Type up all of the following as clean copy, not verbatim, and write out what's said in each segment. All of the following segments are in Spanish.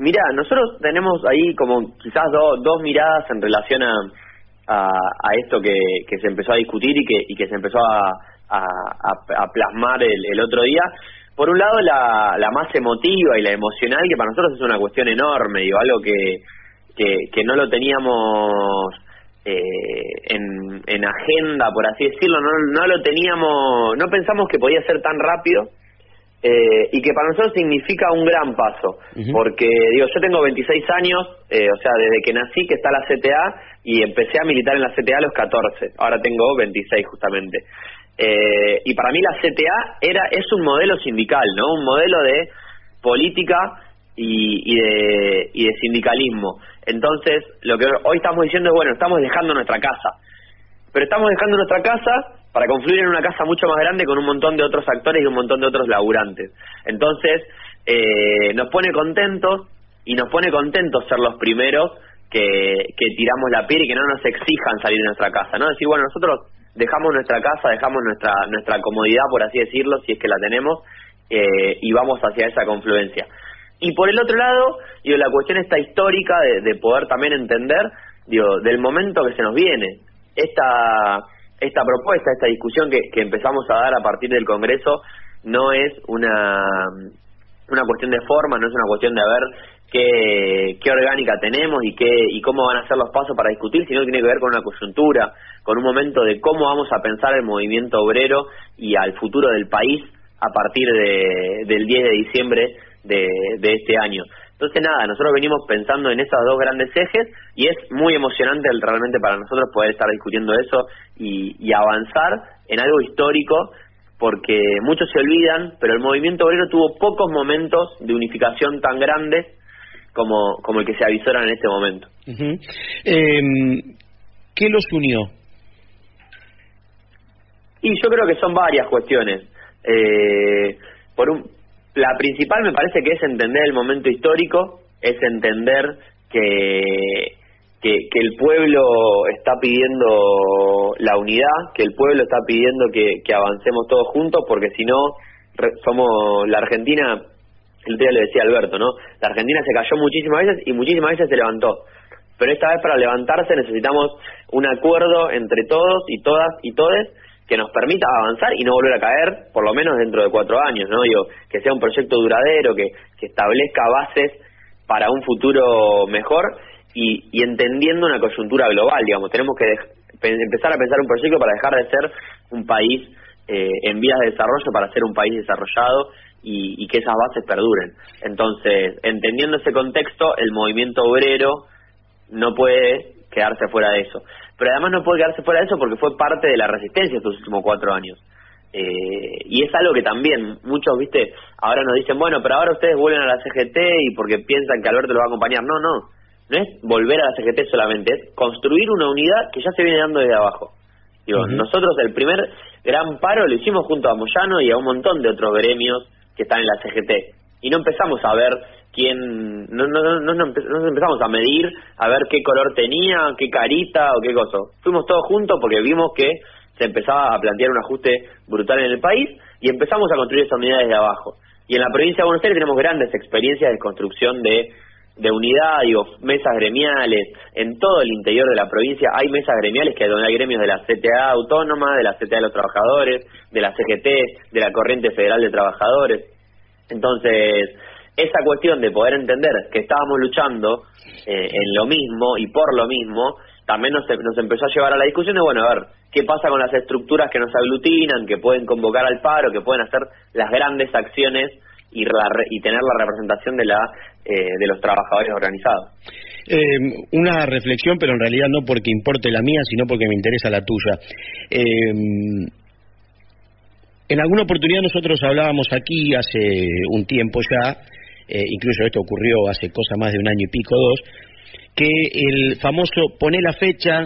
Mirá, nosotros tenemos ahí como quizás dos miradas en relación a esto que se empezó a discutir y que se empezó a plasmar el otro día. Por un lado, la más emotiva y la emocional, que para nosotros es una cuestión enorme, digo, algo que no lo teníamos en agenda, por así decirlo, no lo teníamos, no pensamos que podía ser tan rápido. Y que para nosotros significa un gran paso, porque digo, yo tengo 26 años, o sea, desde que nací que está la CTA y empecé a militar en la CTA a los 14, ahora tengo 26 justamente. Y para mí la CTA es un modelo sindical, ¿no? Un modelo de política y de sindicalismo. Entonces, lo que hoy estamos diciendo es, bueno, estamos dejando nuestra casa, pero estamos dejando nuestra casa para confluir en una casa mucho más grande con un montón de otros actores y un montón de otros laburantes. Entonces, nos pone contentos, y nos pone contentos ser los primeros que tiramos la piedra y que no nos exijan salir de nuestra casa, ¿no? Decir, bueno, nosotros dejamos nuestra casa, dejamos nuestra comodidad, por así decirlo, si es que la tenemos, y vamos hacia esa confluencia. Y por el otro lado, digo, la cuestión esta histórica de poder también entender, digo, del momento que se nos viene. Esta propuesta, esta discusión que empezamos a dar a partir del Congreso no es una cuestión de forma, no es una cuestión de ver qué orgánica tenemos y cómo van a ser los pasos para discutir, sino que tiene que ver con una coyuntura, con un momento de cómo vamos a pensar el movimiento obrero y al futuro del país a partir del 10 de diciembre de este año. Entonces nada, nosotros venimos pensando en esos dos grandes ejes y es muy emocionante realmente para nosotros poder estar discutiendo eso y avanzar en algo histórico, porque muchos se olvidan, pero el movimiento obrero tuvo pocos momentos de unificación tan grandes como el que se avisoran en este momento. ¿Qué los unió? Y yo creo que son varias cuestiones. La principal me parece que es entender el momento histórico, es entender que el pueblo está pidiendo la unidad, que el pueblo está pidiendo que avancemos todos juntos, porque si no, somos la Argentina, el otro día le decía a Alberto, ¿no? La Argentina se cayó muchísimas veces y muchísimas veces se levantó, pero esta vez para levantarse necesitamos un acuerdo entre todos y todas y todes que nos permita avanzar y no volver a caer, por lo menos dentro de 4 años, ¿no? Digo, que sea un proyecto duradero, que establezca bases para un futuro mejor y entendiendo una coyuntura global, digamos. Tenemos que empezar a pensar un proyecto para dejar de ser un país en vías de desarrollo para ser un país desarrollado y que esas bases perduren. Entonces, entendiendo ese contexto, el movimiento obrero no puede quedarse fuera de eso. Pero además no puede quedarse fuera de eso porque fue parte de la resistencia estos últimos 4 años. Y es algo que también muchos, viste, ahora nos dicen, bueno, pero ahora ustedes vuelven a la CGT y porque piensan que Alberto los va a acompañar. No es volver a la CGT solamente, es construir una unidad que ya se viene dando desde abajo. Digo, nosotros el primer gran paro lo hicimos junto a Moyano y a un montón de otros gremios que están en la CGT. Y no empezamos a ver no empezamos a medir, a ver qué color tenía, qué carita o qué cosa. Fuimos todos juntos porque vimos que se empezaba a plantear un ajuste brutal en el país y empezamos a construir esa unidad desde abajo. Y en la provincia de Buenos Aires tenemos grandes experiencias de construcción de unidad, digo, mesas gremiales. En todo el interior de la provincia hay mesas gremiales donde hay gremios de la CTA Autónoma, de la CTA de los Trabajadores, de la CGT, de la Corriente Federal de Trabajadores. Entonces, esa cuestión de poder entender que estábamos luchando en lo mismo y por lo mismo, también nos empezó a llevar a la discusión de, bueno, a ver, ¿qué pasa con las estructuras que nos aglutinan, que pueden convocar al paro, que pueden hacer las grandes acciones y tener la representación de los trabajadores organizados? Una reflexión, pero en realidad no porque importe la mía, sino porque me interesa la tuya. En alguna oportunidad nosotros hablábamos aquí hace un tiempo ya, incluso esto ocurrió hace cosa más de 1 año y pico, 2, que el famoso poné la fecha,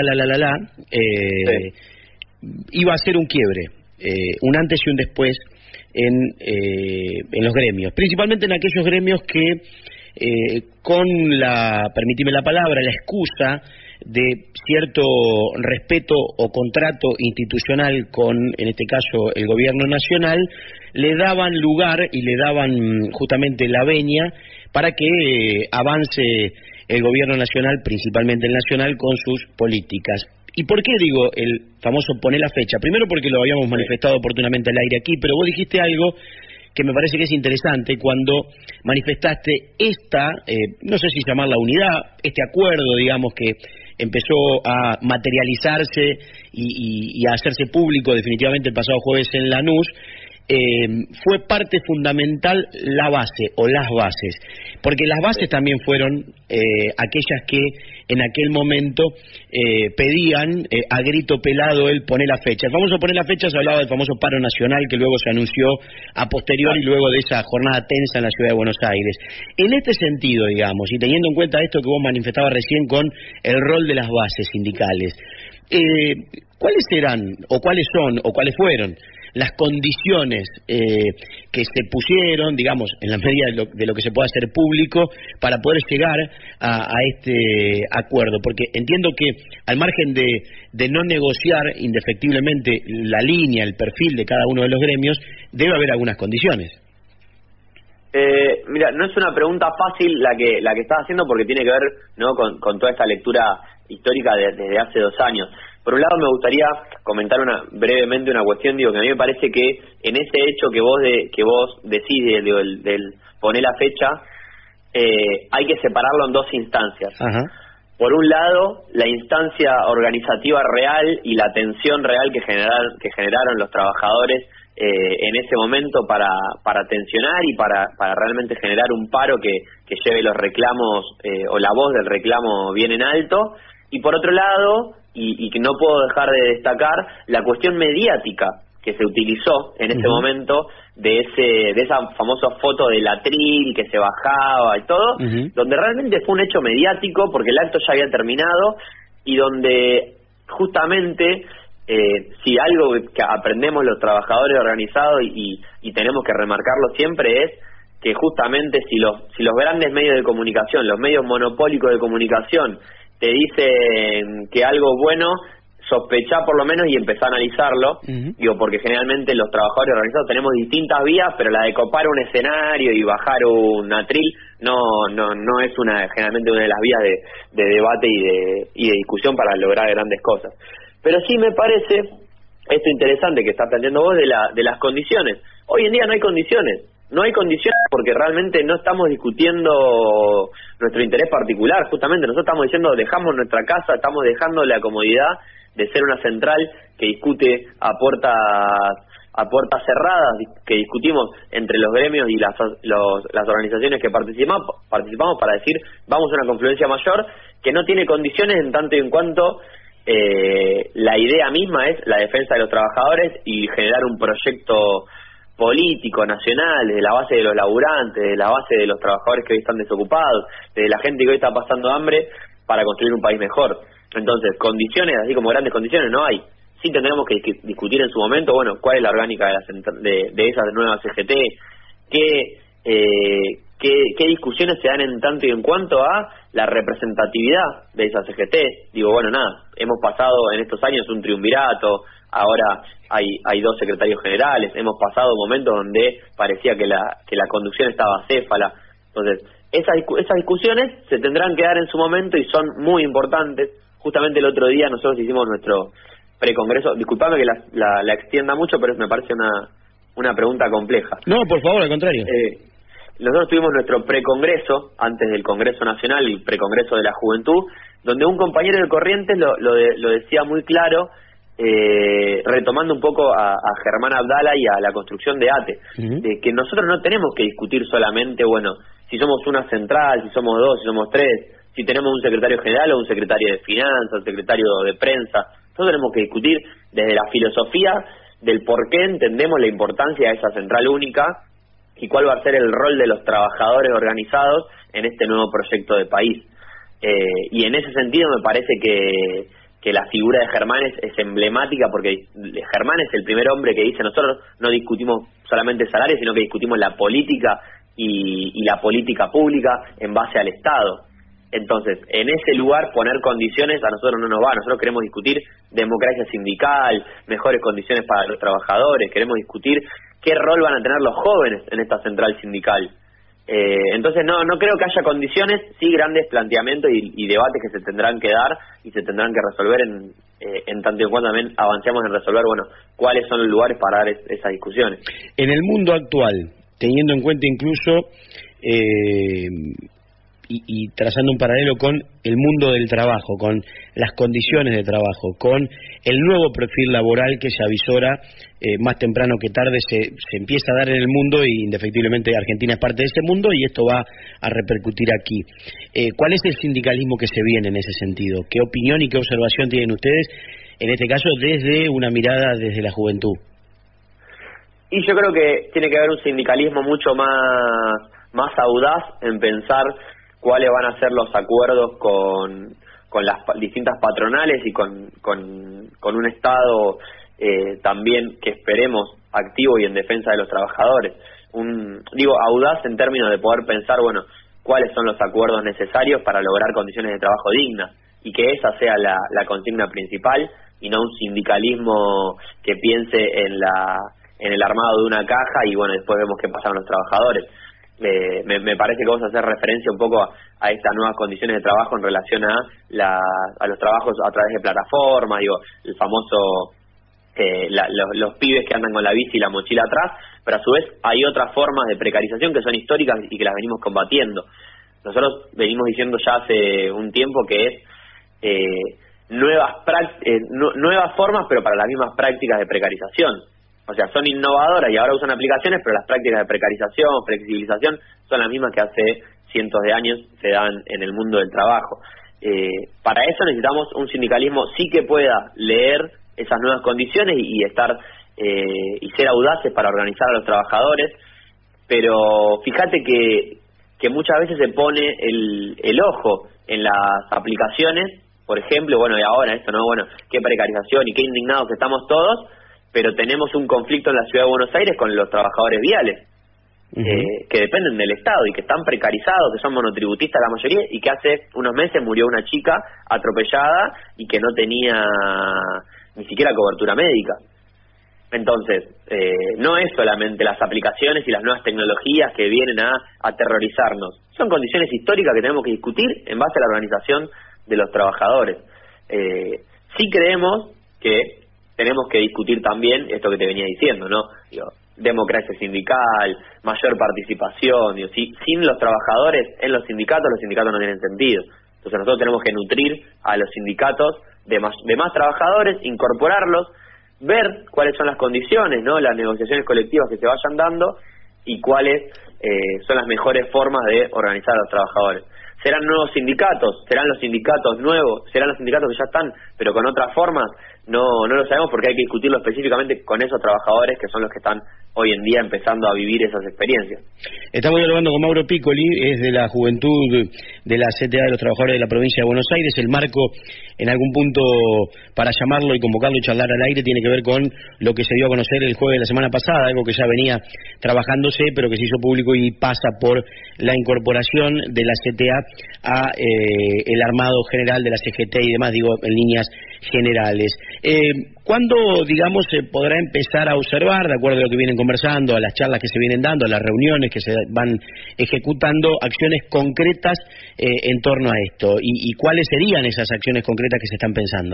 sí, iba a ser un quiebre, un antes y un después en los gremios, principalmente en aquellos gremios que con permitime la palabra, la excusa de cierto respeto o contrato institucional con, en este caso, el gobierno nacional, le daban lugar y le daban justamente la venia para que avance el gobierno nacional, principalmente el nacional, con sus políticas. ¿Y por qué digo el famoso poner la fecha? Primero porque lo habíamos manifestado oportunamente al aire aquí, pero vos dijiste algo que me parece que es interesante cuando manifestaste esta, no sé si llamarla unidad, este acuerdo, digamos, que empezó a materializarse y a hacerse público definitivamente el pasado jueves en Lanús. Fue parte fundamental la base o las bases, porque las bases también fueron aquellas que en aquel momento pedían a grito pelado el poner la fecha. El famoso poner la fecha se hablaba del famoso paro nacional que luego se anunció a posteriori luego de esa jornada tensa en la ciudad de Buenos Aires. En este sentido, digamos, y teniendo en cuenta esto que vos manifestabas recién con el rol de las bases sindicales, ¿cuáles serán o cuáles son o cuáles fueron las condiciones que se pusieron, digamos, en la medida de lo que se pueda hacer público para poder llegar a este acuerdo? Porque entiendo que al margen de no negociar indefectiblemente la línea, el perfil de cada uno de los gremios, debe haber algunas condiciones. Mira, no es una pregunta fácil la que estás haciendo, porque tiene que ver, ¿no?, con toda esta lectura histórica desde hace 2 años. Por un lado, me gustaría comentar brevemente una cuestión. Digo, que a mí me parece que en ese hecho que vos decís del poner la fecha, hay que separarlo en 2 instancias. Ajá. Por un lado, la instancia organizativa real y la tensión real que generaron los trabajadores en ese momento para tensionar y para realmente generar un paro que lleve los reclamos o la voz del reclamo bien en alto. Y por otro lado, y que no puedo dejar de destacar, la cuestión mediática que se utilizó en ese momento de esa famosa foto del atril que se bajaba y todo, donde realmente fue un hecho mediático porque el acto ya había terminado y donde justamente si algo que aprendemos los trabajadores organizados y tenemos que remarcarlo siempre es que justamente si los grandes medios de comunicación, los medios monopólicos de comunicación te dicen que algo es bueno, sospechá por lo menos y empezá a analizarlo. Digo, porque generalmente los trabajadores organizados tenemos distintas vías, pero la de copar un escenario y bajar un atril no es generalmente una de las vías de debate y de discusión para lograr grandes cosas. Pero sí me parece esto interesante que estás planteando vos de las condiciones. Hoy en día no hay condiciones. No hay condiciones porque realmente no estamos discutiendo nuestro interés particular. Justamente nosotros estamos diciendo, dejamos nuestra casa, estamos dejando la comodidad de ser una central que discute a puertas cerradas, que discutimos entre los gremios y las organizaciones que participamos para decir, vamos a una confluencia mayor que no tiene condiciones en tanto y en cuanto la idea misma es la defensa de los trabajadores y generar un proyecto político, nacional, desde la base de los laburantes, desde la base de los trabajadores que hoy están desocupados, desde la gente que hoy está pasando hambre, para construir un país mejor. Entonces, condiciones, así como grandes condiciones, no hay. Sí tendremos que discutir en su momento, bueno, cuál es la orgánica de esas nuevas CGT, qué discusiones se dan en tanto y en cuanto a la representatividad de esas CGT. Digo, bueno, nada, hemos pasado en estos años un triunvirato, ahora hay 2 secretarios generales, hemos pasado momentos donde parecía que la conducción estaba acéfala. Entonces, esas discusiones se tendrán que dar en su momento y son muy importantes. Justamente el otro día nosotros hicimos nuestro precongreso. Disculpame que la extienda mucho, pero me parece una pregunta compleja. No, por favor, al contrario. Nosotros tuvimos nuestro precongreso antes del Congreso Nacional y precongreso de la Juventud, donde un compañero de Corrientes lo decía muy claro, retomando un poco a Germán Abdala y a la construcción de ATE, de que nosotros no tenemos que discutir solamente, bueno, si somos una central, si somos 2, si somos 3, si tenemos un secretario general o un secretario de finanzas, un secretario de prensa. Nosotros tenemos que discutir desde la filosofía del por qué entendemos la importancia de esa central única y cuál va a ser el rol de los trabajadores organizados en este nuevo proyecto de país. Y en ese sentido me parece que la figura de Germán es emblemática, porque Germán es el primer hombre que dice, nosotros no discutimos solamente salarios, sino que discutimos la política y la política pública en base al Estado. Entonces, en ese lugar poner condiciones a nosotros no nos va. Nosotros queremos discutir democracia sindical, mejores condiciones para los trabajadores, queremos discutir qué rol van a tener los jóvenes en esta central sindical. Entonces no creo que haya condiciones, sí grandes planteamientos y debates que se tendrán que dar y se tendrán que resolver en tanto y en cuanto también avancemos en resolver, cuáles son los lugares para dar esas discusiones. En el mundo actual, teniendo en cuenta incluso y trazando un paralelo con el mundo del trabajo, con las condiciones de trabajo, con el nuevo perfil laboral que se avisora más temprano que tarde, se empieza a dar en el mundo, y indefectiblemente Argentina es parte de ese mundo, y esto va a repercutir aquí. ¿Cuál es el sindicalismo que se viene en ese sentido? ¿Qué opinión y qué observación tienen ustedes, en este caso desde una mirada desde la juventud? Y yo creo que tiene que haber un sindicalismo mucho más audaz en pensar cuáles van a ser los acuerdos con las distintas patronales y con un Estado también que esperemos activo y en defensa de los trabajadores. Audaz en términos de poder pensar, cuáles son los acuerdos necesarios para lograr condiciones de trabajo dignas, y que esa sea la consigna principal, y no un sindicalismo que piense en el armado de una caja y después vemos qué pasa con los trabajadores. Me parece que vos hacer referencia un poco a estas nuevas condiciones de trabajo en relación a los trabajos a través de plataformas, el famoso los pibes que andan con la bici y la mochila atrás, pero a su vez hay otras formas de precarización que son históricas y que las venimos combatiendo. Nosotros venimos diciendo ya hace un tiempo que es nuevas formas, pero para las mismas prácticas de precarización. O sea, son innovadoras y ahora usan aplicaciones, pero las prácticas de precarización, flexibilización, son las mismas que hace cientos de años se dan en el mundo del trabajo. Para eso necesitamos un sindicalismo sí que pueda leer esas nuevas condiciones y estar y ser audaces para organizar a los trabajadores, pero fíjate que muchas veces se pone el ojo en las aplicaciones, por ejemplo, y ahora esto, qué precarización y qué indignados que estamos todos, pero tenemos un conflicto en la Ciudad de Buenos Aires con los trabajadores viales, que dependen del Estado y que están precarizados, que son monotributistas la mayoría, y que hace unos meses murió una chica atropellada y que no tenía ni siquiera cobertura médica. Entonces, no es solamente las aplicaciones y las nuevas tecnologías que vienen a aterrorizarnos, son condiciones históricas que tenemos que discutir en base a la organización de los trabajadores. Sí creemos que tenemos que discutir también esto que te venía diciendo, democracia sindical, mayor participación. Sin los trabajadores en los sindicatos no tienen sentido. Entonces nosotros tenemos que nutrir a los sindicatos de más trabajadores, incorporarlos, ver cuáles son las condiciones, las negociaciones colectivas que se vayan dando y cuáles son las mejores formas de organizar a los trabajadores. ¿Serán nuevos sindicatos? ¿Serán los sindicatos nuevos? ¿Serán los sindicatos que ya están, pero con otras formas? No lo sabemos, porque hay que discutirlo específicamente con esos trabajadores que son los que están hoy en día empezando a vivir esas experiencias. Estamos dialogando con Mauro Piccoli, es de la juventud de la CTA de los Trabajadores de la Provincia de Buenos Aires. El marco, en algún punto, para llamarlo y convocarlo y charlar al aire, tiene que ver con lo que se dio a conocer el jueves de la semana pasada, algo que ya venía trabajándose, pero que se hizo público y pasa por la incorporación de la CTA a el armado general de la CGT y demás, en líneas generales. ¿Cuándo, se podrá empezar a observar, de acuerdo a lo que vienen conversando, a las charlas que se vienen dando, a las reuniones que se van ejecutando, acciones concretas en torno a esto? ¿Y cuáles serían esas acciones concretas que se están pensando?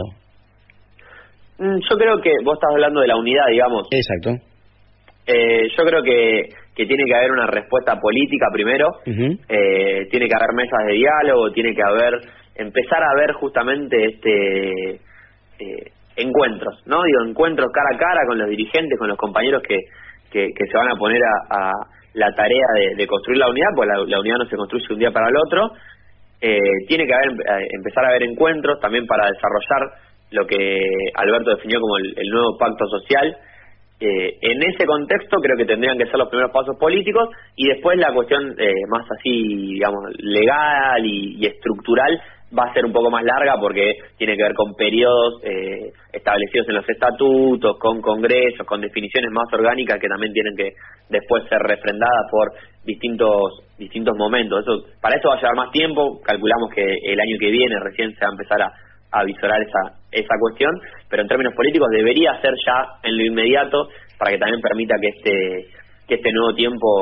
Yo creo que vos estás hablando de la unidad, Exacto. Yo creo que tiene que haber una respuesta política primero, tiene que haber mesas de diálogo, tiene que empezar a haber justamente encuentros, encuentros cara a cara con los dirigentes, con los compañeros que se van a poner a la tarea de construir la unidad, porque la unidad no se construye un día para el otro. Tiene que empezar a haber encuentros también para desarrollar lo que Alberto definió como el nuevo pacto social. En ese contexto creo que tendrían que ser los primeros pasos políticos, y después la cuestión más así, legal y estructural va a ser un poco más larga, porque tiene que ver con periodos establecidos en los estatutos, con congresos, con definiciones más orgánicas que también tienen que después ser refrendadas por distintos momentos. Para eso va a llevar más tiempo. Calculamos que el año que viene recién se va a empezar a visorar esa cuestión, pero en términos políticos debería ser ya en lo inmediato, para que también permita que este nuevo tiempo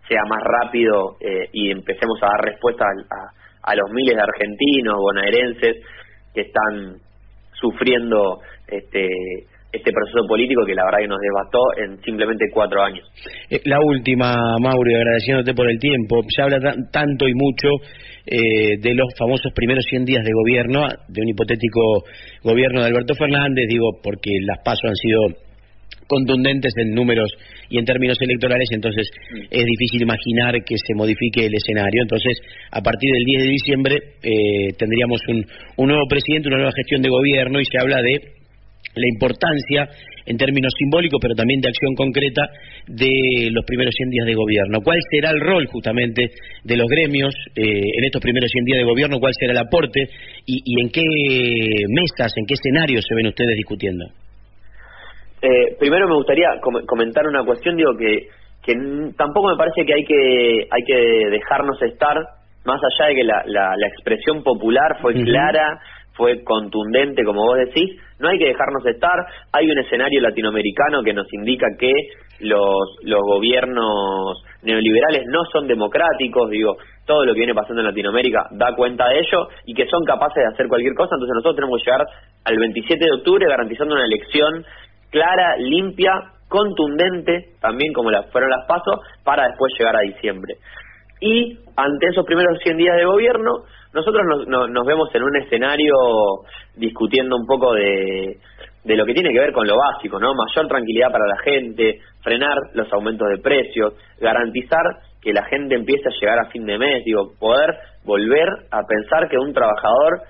sea más rápido y empecemos a dar respuesta a los miles de argentinos, bonaerenses que están sufriendo este proceso político que la verdad que nos devastó en simplemente 4 años. La última, Mauro, y agradeciéndote por el tiempo. Se habla tanto y mucho de los famosos primeros 100 días de gobierno, de un hipotético gobierno de Alberto Fernández, digo, porque las PASO han sido contundentes en números y en términos electorales, entonces es difícil imaginar que se modifique el escenario. Entonces, a partir del 10 de diciembre tendríamos un nuevo presidente, una nueva gestión de gobierno, y se habla de la importancia en términos simbólicos, pero también de acción concreta de los primeros 100 días de gobierno. ¿Cuál será el rol justamente de los gremios en estos primeros 100 días de gobierno? ¿Cuál será el aporte? ¿Y en qué mesas, en qué escenarios se ven ustedes discutiendo? Primero me gustaría comentar una cuestión, digo que tampoco me parece que hay que dejarnos estar, más allá de que la expresión popular fue clara, fue contundente, como vos decís, no hay que dejarnos estar. Hay un escenario latinoamericano que nos indica que los gobiernos neoliberales no son democráticos, digo, todo lo que viene pasando en Latinoamérica da cuenta de ello, y que son capaces de hacer cualquier cosa. Entonces nosotros tenemos que llegar al 27 de octubre garantizando una elección clara, limpia, contundente, también como fueron las PASO, para después llegar a diciembre. Y ante esos primeros 100 días de gobierno, nosotros nos vemos en un escenario discutiendo un poco de lo que tiene que ver con lo básico, ¿no? Mayor tranquilidad para la gente, frenar los aumentos de precios, garantizar que la gente empiece a llegar a fin de mes, digo, poder volver a pensar que un trabajador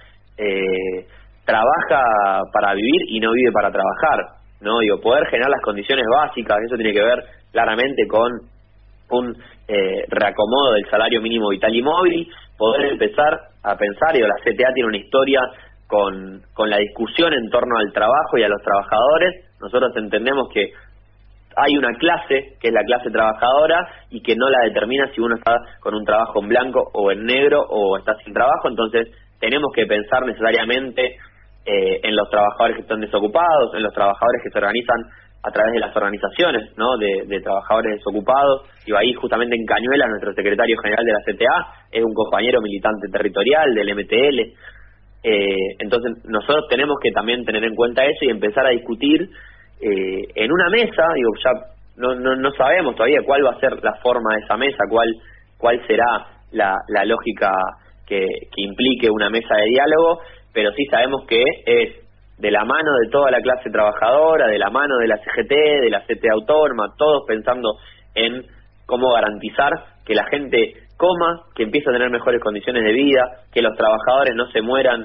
trabaja para vivir y no vive para trabajar, ¿no? Digo, poder generar las condiciones básicas. Eso tiene que ver claramente con un reacomodo del salario mínimo vital y móvil, poder empezar a pensar, digo, la CTA tiene una historia con la discusión en torno al trabajo y a los trabajadores. Nosotros entendemos que hay una clase, que es la clase trabajadora, y que no la determina si uno está con un trabajo en blanco o en negro o está sin trabajo. Entonces tenemos que pensar necesariamente en los trabajadores que están desocupados, en los trabajadores que se organizan a través de las organizaciones, ¿no?, de trabajadores desocupados. Y ahí justamente en Cañuelas, nuestro secretario general de la CTA es un compañero militante territorial del MTL. Entonces nosotros tenemos que también tener en cuenta eso y empezar a discutir en una mesa. Digo, ya no sabemos todavía cuál va a ser la forma de esa mesa, cuál será la lógica que implique una mesa de diálogo, pero sí sabemos que es de la mano de toda la clase trabajadora, de la mano de la CGT, de la CTA autónoma, todos pensando en cómo garantizar que la gente coma, que empiece a tener mejores condiciones de vida, que los trabajadores no se mueran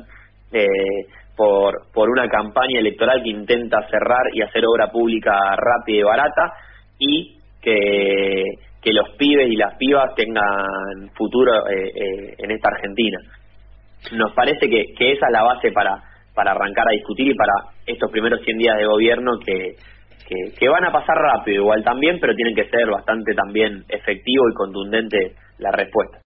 por una campaña electoral que intenta cerrar y hacer obra pública rápida y barata, y que los pibes y las pibas tengan futuro en esta Argentina. Nos parece que esa es la base para arrancar a discutir y para estos primeros 100 días de gobierno que van a pasar rápido igual también, pero tienen que ser bastante también efectivo y contundente la respuesta.